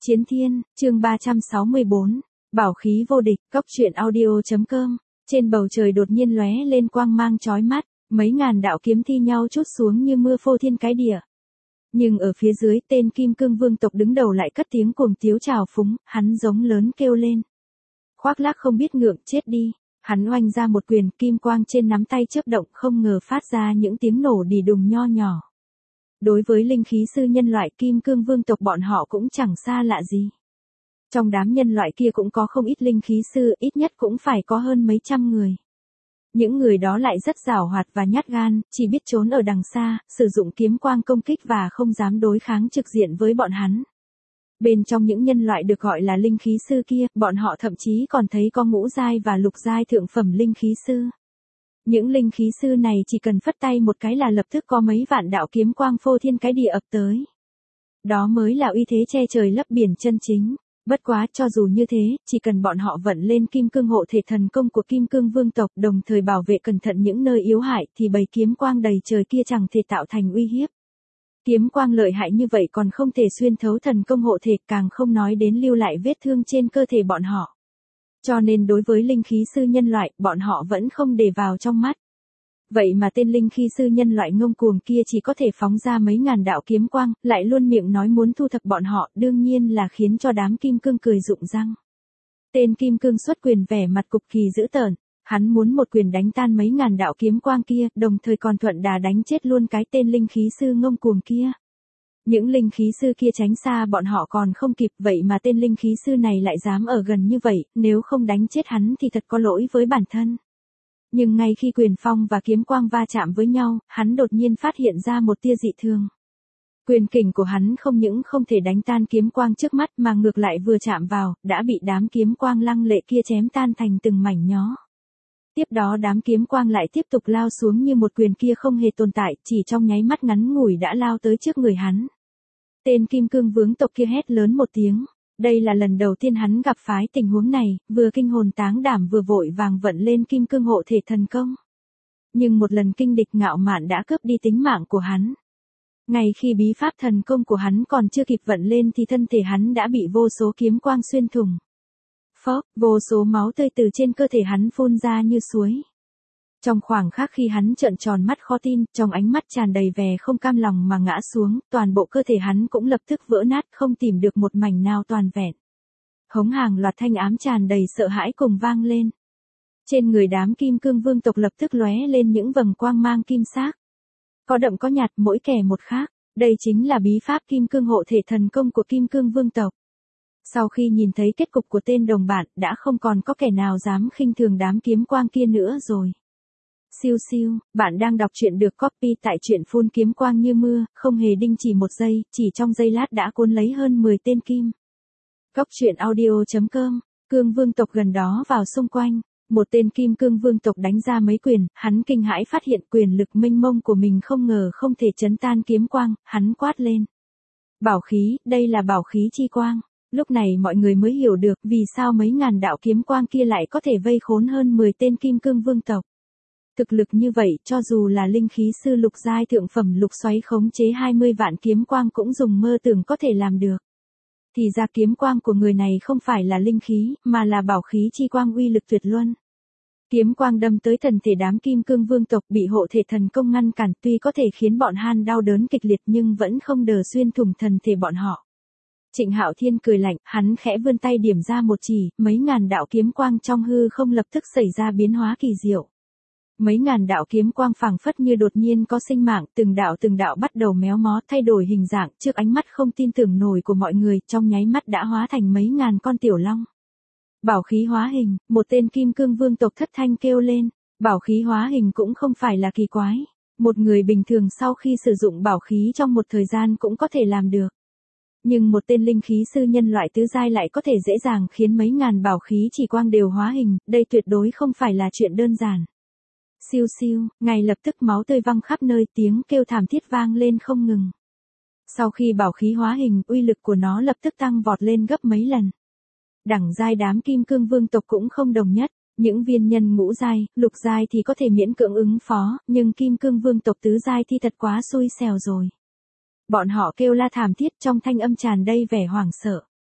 Chiến Thiên, chương 364, Bảo khí vô địch, Cốc truyện audio.com. Trên bầu trời đột nhiên lóe lên quang mang chói mắt, mấy ngàn đạo kiếm thi nhau trút xuống như mưa phô thiên cái địa. Nhưng ở phía dưới, tên Kim Cương Vương tộc đứng đầu lại cất tiếng cuồng tiếu trào phúng, hắn giống lớn kêu lên. Khoác lác không biết ngượng, chết đi. Hắn oanh ra một quyền, kim quang trên nắm tay chớp động, không ngờ phát ra những tiếng nổ đì đùng nho nhỏ. Đối với linh khí sư nhân loại Kim Cương Vương tộc bọn họ cũng chẳng xa lạ gì. Trong đám nhân loại kia cũng có không ít linh khí sư, ít nhất cũng phải có hơn mấy trăm người. Những người đó lại rất giàu hoạt và nhát gan, chỉ biết trốn ở đằng xa, sử dụng kiếm quang công kích và không dám đối kháng trực diện với bọn hắn. Bên trong những nhân loại được gọi là linh khí sư kia, bọn họ thậm chí còn thấy có ngũ giai và lục giai thượng phẩm linh khí sư. Những linh khí sư này chỉ cần phất tay một cái là lập tức có mấy vạn đạo kiếm quang phô thiên cái địa ập tới. Đó mới là uy thế che trời lấp biển chân chính. Bất quá cho dù như thế, chỉ cần bọn họ vận lên kim cương hộ thể thần công của Kim Cương Vương tộc đồng thời bảo vệ cẩn thận những nơi yếu hại thì bầy kiếm quang đầy trời kia chẳng thể tạo thành uy hiếp. Kiếm quang lợi hại như vậy còn không thể xuyên thấu thần công hộ thể, càng không nói đến lưu lại vết thương trên cơ thể bọn họ. Cho nên đối với linh khí sư nhân loại, bọn họ vẫn không để vào trong mắt. Vậy mà tên linh khí sư nhân loại ngông cuồng kia chỉ có thể phóng ra mấy ngàn đạo kiếm quang, lại luôn miệng nói muốn thu thập bọn họ, đương nhiên là khiến cho đám kim cương cười rụng răng. Tên kim cương xuất quyền vẻ mặt cực kỳ dữ tợn, hắn muốn một quyền đánh tan mấy ngàn đạo kiếm quang kia, đồng thời còn thuận đà đánh chết luôn cái tên linh khí sư ngông cuồng kia. Những linh khí sư kia tránh xa bọn họ còn không kịp, vậy mà tên linh khí sư này lại dám ở gần như vậy, nếu không đánh chết hắn thì thật có lỗi với bản thân. Nhưng ngay khi quyền phong và kiếm quang va chạm với nhau, hắn đột nhiên phát hiện ra một tia dị thường. Quyền kình của hắn không những không thể đánh tan kiếm quang trước mắt mà ngược lại vừa chạm vào, đã bị đám kiếm quang lăng lệ kia chém tan thành từng mảnh nhó. Tiếp đó đám kiếm quang lại tiếp tục lao xuống như một quyền kia không hề tồn tại, chỉ trong nháy mắt ngắn ngủi đã lao tới trước người hắn. Tên Kim Cương Vương tộc kia hét lớn một tiếng. Đây là lần đầu tiên hắn gặp phải tình huống này, vừa kinh hồn táng đảm vừa vội vàng vận lên kim cương hộ thể thần công. Nhưng một lần kinh địch ngạo mạn đã cướp đi tính mạng của hắn. Ngay khi bí pháp thần công của hắn còn chưa kịp vận lên thì thân thể hắn đã bị vô số kiếm quang xuyên thủng. Phốc, vô số máu tươi từ trên cơ thể hắn phun ra như suối. Trong khoảng khắc khi hắn trợn tròn mắt khó tin, trong ánh mắt tràn đầy vẻ không cam lòng mà ngã xuống, toàn bộ cơ thể hắn cũng lập tức vỡ nát, không tìm được một mảnh nào toàn vẹn. Hống hàng loạt thanh ám tràn đầy sợ hãi cùng vang lên. Trên người đám Kim Cương Vương tộc lập tức lóe lên những vầng quang mang kim sắc. Có đậm có nhạt, mỗi kẻ một khác, đây chính là bí pháp Kim Cương hộ thể thần công của Kim Cương Vương tộc. Sau khi nhìn thấy kết cục của tên đồng bạn, đã không còn có kẻ nào dám khinh thường đám kiếm quang kia nữa rồi. Siêu siêu, bạn đang đọc truyện được copy tại truyện phun kiếm quang như mưa, không hề đinh chỉ một giây, chỉ trong giây lát đã cuốn lấy hơn 10 tên kim. Cốc truyện audio.com, Cương Vương tộc gần đó vào xung quanh, một tên Kim Cương Vương tộc đánh ra mấy quyền, hắn kinh hãi phát hiện quyền lực mênh mông của mình không ngờ không thể chấn tan kiếm quang, hắn quát lên. Bảo khí, đây là bảo khí chi quang. Lúc này mọi người mới hiểu được vì sao mấy ngàn đạo kiếm quang kia lại có thể vây khốn hơn 10 tên Kim Cương Vương tộc. Thực lực như vậy, cho dù là linh khí sư lục giai thượng phẩm lục xoáy khống chế 20 vạn kiếm quang cũng dùng mơ tưởng có thể làm được. Thì ra kiếm quang của người này không phải là linh khí, mà là bảo khí chi quang uy lực tuyệt luân. Kiếm quang đâm tới thần thể đám Kim Cương Vương tộc bị hộ thể thần công ngăn cản, tuy có thể khiến bọn han đau đớn kịch liệt nhưng vẫn không đờ xuyên thủng thần thể bọn họ. Trịnh Hạo Thiên cười lạnh, hắn khẽ vươn tay điểm ra một chỉ, mấy ngàn đạo kiếm quang trong hư không lập tức xảy ra biến hóa kỳ diệu. Mấy ngàn đạo kiếm quang phảng phất như đột nhiên có sinh mạng, từng đạo bắt đầu méo mó thay đổi hình dạng, trước ánh mắt không tin tưởng nổi của mọi người, trong nháy mắt đã hóa thành mấy ngàn con tiểu long. Bảo khí hóa hình, một tên Kim Cương Vương tộc thất thanh kêu lên, bảo khí hóa hình cũng không phải là kỳ quái, một người bình thường sau khi sử dụng bảo khí trong một thời gian cũng có thể làm được. Nhưng một tên linh khí sư nhân loại tứ giai lại có thể dễ dàng khiến mấy ngàn bảo khí chỉ quang đều hóa hình, đây tuyệt đối không phải là chuyện đơn giản. Siêu siêu, ngay lập tức máu tươi văng khắp nơi, tiếng kêu thảm thiết vang lên không ngừng. Sau khi bảo khí hóa hình, uy lực của nó lập tức tăng vọt lên gấp mấy lần. Đẳng giai đám Kim Cương Vương tộc cũng không đồng nhất, những viên nhân ngũ giai, lục giai thì có thể miễn cưỡng ứng phó, nhưng Kim Cương Vương tộc tứ giai thì thật quá xui xẻo rồi. Bọn họ kêu la thảm thiết trong thanh âm tràn đầy vẻ hoảng sợ.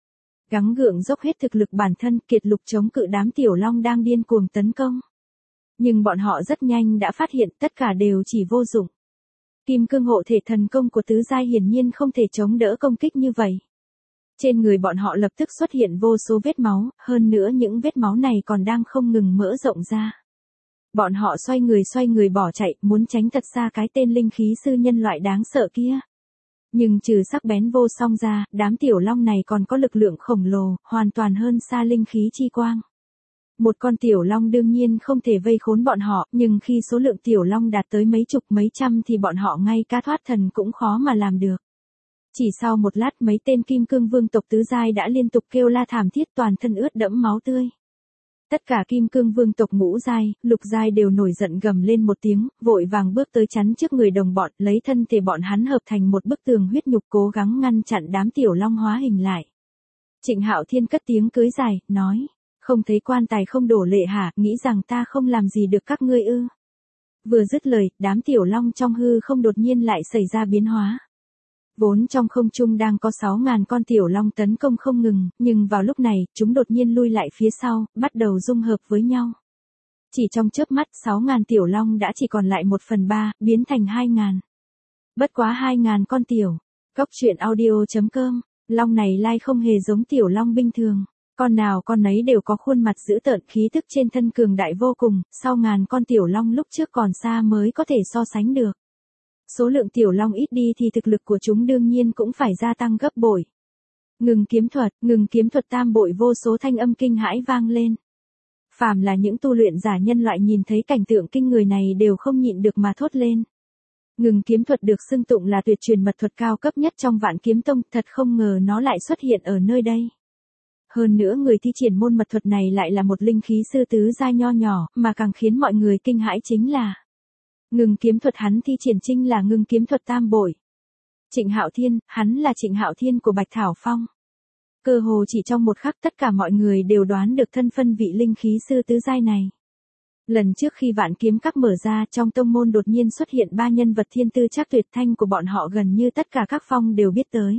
Gắng gượng dốc hết thực lực bản thân kiệt lực chống cự đám tiểu long đang điên cuồng tấn công. Nhưng bọn họ rất nhanh đã phát hiện tất cả đều chỉ vô dụng. Kim cương hộ thể thần công của tứ giai hiển nhiên không thể chống đỡ công kích như vậy. Trên người bọn họ lập tức xuất hiện vô số vết máu, hơn nữa những vết máu này còn đang không ngừng mở rộng ra. Bọn họ xoay người bỏ chạy, muốn tránh thật xa cái tên linh khí sư nhân loại đáng sợ kia. Nhưng trừ sắc bén vô song ra, đám tiểu long này còn có lực lượng khổng lồ, hoàn toàn hơn xa linh khí chi quang. Một con tiểu long đương nhiên không thể vây khốn bọn họ, nhưng khi số lượng tiểu long đạt tới mấy chục mấy trăm thì bọn họ ngay cả thoát thần cũng khó mà làm được. Chỉ sau một lát mấy tên kim cương vương tộc tứ giai đã liên tục kêu la thảm thiết toàn thân ướt đẫm máu tươi. Tất cả kim cương vương tộc ngũ giai, lục giai đều nổi giận gầm lên một tiếng, vội vàng bước tới chắn trước người đồng bọn, lấy thân thể bọn hắn hợp thành một bức tường huyết nhục cố gắng ngăn chặn đám tiểu long hóa hình lại. Trịnh Hạo Thiên cất tiếng cưới dài, nói, không thấy quan tài không đổ lệ hả, nghĩ rằng ta không làm gì được các ngươi ư. Vừa dứt lời, đám tiểu long trong hư không đột nhiên lại xảy ra biến hóa. Vốn trong không trung đang có 6.000 con tiểu long tấn công không ngừng, nhưng vào lúc này, chúng đột nhiên lui lại phía sau, bắt đầu dung hợp với nhau. Chỉ trong chớp mắt 6.000 tiểu long đã chỉ còn lại 1/3, biến thành 2.000. Bất quá 2.000 con tiểu. Cốc truyện audio.com, long này lai không hề giống tiểu long bình thường. Con nào con nấy đều có khuôn mặt dữ tợn, khí thức trên thân cường đại vô cùng, sau ngàn con tiểu long lúc trước còn xa mới có thể so sánh được. Số lượng tiểu long ít đi thì thực lực của chúng đương nhiên cũng phải gia tăng gấp bội. Ngừng kiếm thuật tam bội, vô số thanh âm kinh hãi vang lên. Phàm là những tu luyện giả nhân loại nhìn thấy cảnh tượng kinh người này đều không nhịn được mà thốt lên. Ngừng kiếm thuật được xưng tụng là tuyệt truyền mật thuật cao cấp nhất trong Vạn Kiếm Tông, thật không ngờ nó lại xuất hiện ở nơi đây. Hơn nữa người thi triển môn mật thuật này lại là một linh khí sư tứ giai nho nhỏ, mà càng khiến mọi người kinh hãi chính là ngừng kiếm thuật hắn thi triển chính là ngừng kiếm thuật tam bội. Trịnh Hạo Thiên, hắn là Trịnh Hạo Thiên của Bạch Thảo Phong. Cơ hồ chỉ trong một khắc tất cả mọi người đều đoán được thân phân vị linh khí sư tứ giai này. Lần trước khi Vạn Kiếm Các mở ra, trong tông môn đột nhiên xuất hiện 3 nhân vật thiên tư chắc tuyệt, thanh của bọn họ gần như tất cả các phong đều biết tới.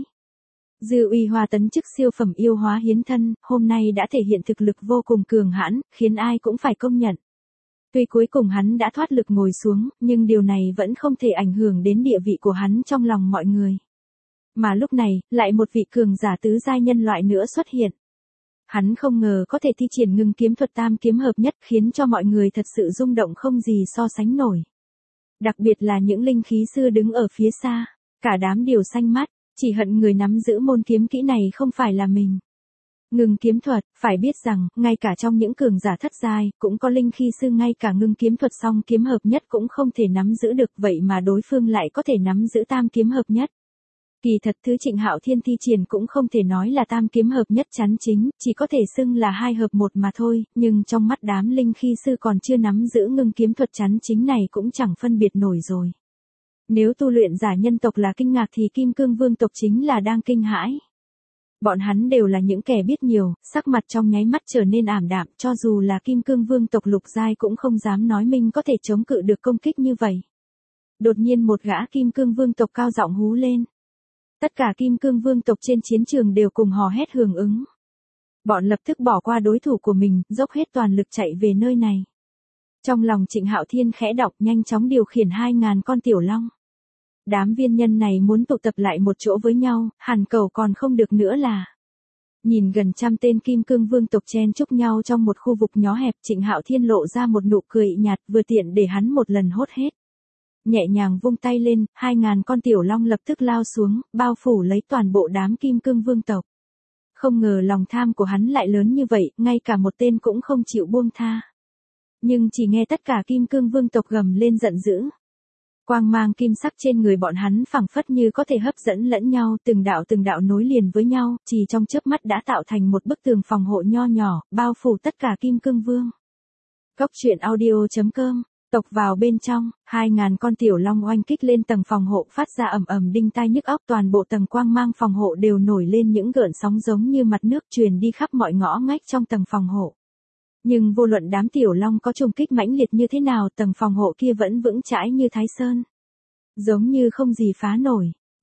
Dư Uy Hoa tấn chức siêu phẩm yêu hóa hiến thân, hôm nay đã thể hiện thực lực vô cùng cường hãn, khiến ai cũng phải công nhận. Tuy cuối cùng hắn đã thoát lực ngồi xuống, nhưng điều này vẫn không thể ảnh hưởng đến địa vị của hắn trong lòng mọi người. Mà lúc này, lại một vị cường giả tứ giai nhân loại nữa xuất hiện. Hắn không ngờ có thể thi triển ngưng kiếm thuật tam kiếm hợp nhất, khiến cho mọi người thật sự rung động không gì so sánh nổi. Đặc biệt là những linh khí sư đứng ở phía xa, cả đám đều xanh mắt, chỉ hận người nắm giữ môn kiếm kỹ này không phải là mình. Ngưng kiếm thuật, phải biết rằng, ngay cả trong những cường giả thất giai, cũng có linh khí sư ngay cả ngưng kiếm thuật song kiếm hợp nhất cũng không thể nắm giữ được, vậy mà đối phương lại có thể nắm giữ tam kiếm hợp nhất. Kỳ thật thứ Trịnh Hạo Thiên thi triển cũng không thể nói là tam kiếm hợp nhất chắn chính, chỉ có thể xưng là 2 hợp 1 mà thôi, nhưng trong mắt đám linh khí sư còn chưa nắm giữ ngưng kiếm thuật chắn chính này cũng chẳng phân biệt nổi rồi. Nếu tu luyện giả nhân tộc là kinh ngạc thì Kim Cương Vương tộc chính là đang kinh hãi. Bọn hắn đều là những kẻ biết nhiều, sắc mặt trong nháy mắt trở nên ảm đạm, cho dù là Kim Cương Vương tộc lục giai cũng không dám nói mình có thể chống cự được công kích như vậy. Đột nhiên một gã Kim Cương Vương tộc cao giọng hú lên. Tất cả Kim Cương Vương tộc trên chiến trường đều cùng hò hét hưởng ứng. Bọn lập tức bỏ qua đối thủ của mình, dốc hết toàn lực chạy về nơi này. Trong lòng Trịnh Hạo Thiên khẽ động, nhanh chóng điều khiển 2.000 con tiểu long. Đám viên nhân này muốn tụ tập lại một chỗ với nhau, hẳn cầu còn không được nữa là. Nhìn gần trăm tên Kim Cương Vương tộc chen chúc nhau trong một khu vực nhỏ hẹp, Trịnh Hạo Thiên lộ ra một nụ cười nhạt, vừa tiện để hắn một lần hốt hết. Nhẹ nhàng vung tay lên, 2.000 con tiểu long lập tức lao xuống, bao phủ lấy toàn bộ đám Kim Cương Vương tộc. Không ngờ lòng tham của hắn lại lớn như vậy, ngay cả một tên cũng không chịu buông tha. Nhưng chỉ nghe tất cả Kim Cương Vương tộc gầm lên giận dữ. Quang mang kim sắc trên người bọn hắn phảng phất như có thể hấp dẫn lẫn nhau, từng đạo nối liền với nhau, chỉ trong chớp mắt đã tạo thành một bức tường phòng hộ nho nhỏ, bao phủ tất cả Kim Cương Vương. Cốc truyện audio.com, tộc vào bên trong, 2.000 con tiểu long oanh kích lên tầng phòng hộ, phát ra ầm ầm đinh tai nhức óc, toàn bộ tầng quang mang phòng hộ đều nổi lên những gợn sóng giống như mặt nước truyền đi khắp mọi ngõ ngách trong tầng phòng hộ. Nhưng vô luận đám tiểu long có trùng kích mãnh liệt như thế nào, tầng phòng hộ kia vẫn vững chãi như Thái Sơn. Giống như không gì phá nổi.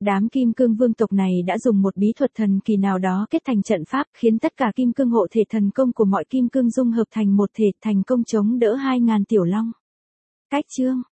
Đám kim cương vương tộc này đã dùng một bí thuật thần kỳ nào đó kết thành trận pháp, khiến tất cả kim cương hộ thể thần công của mọi kim cương dung hợp thành một thể, thành công chống đỡ 2.000 tiểu long. Cách chương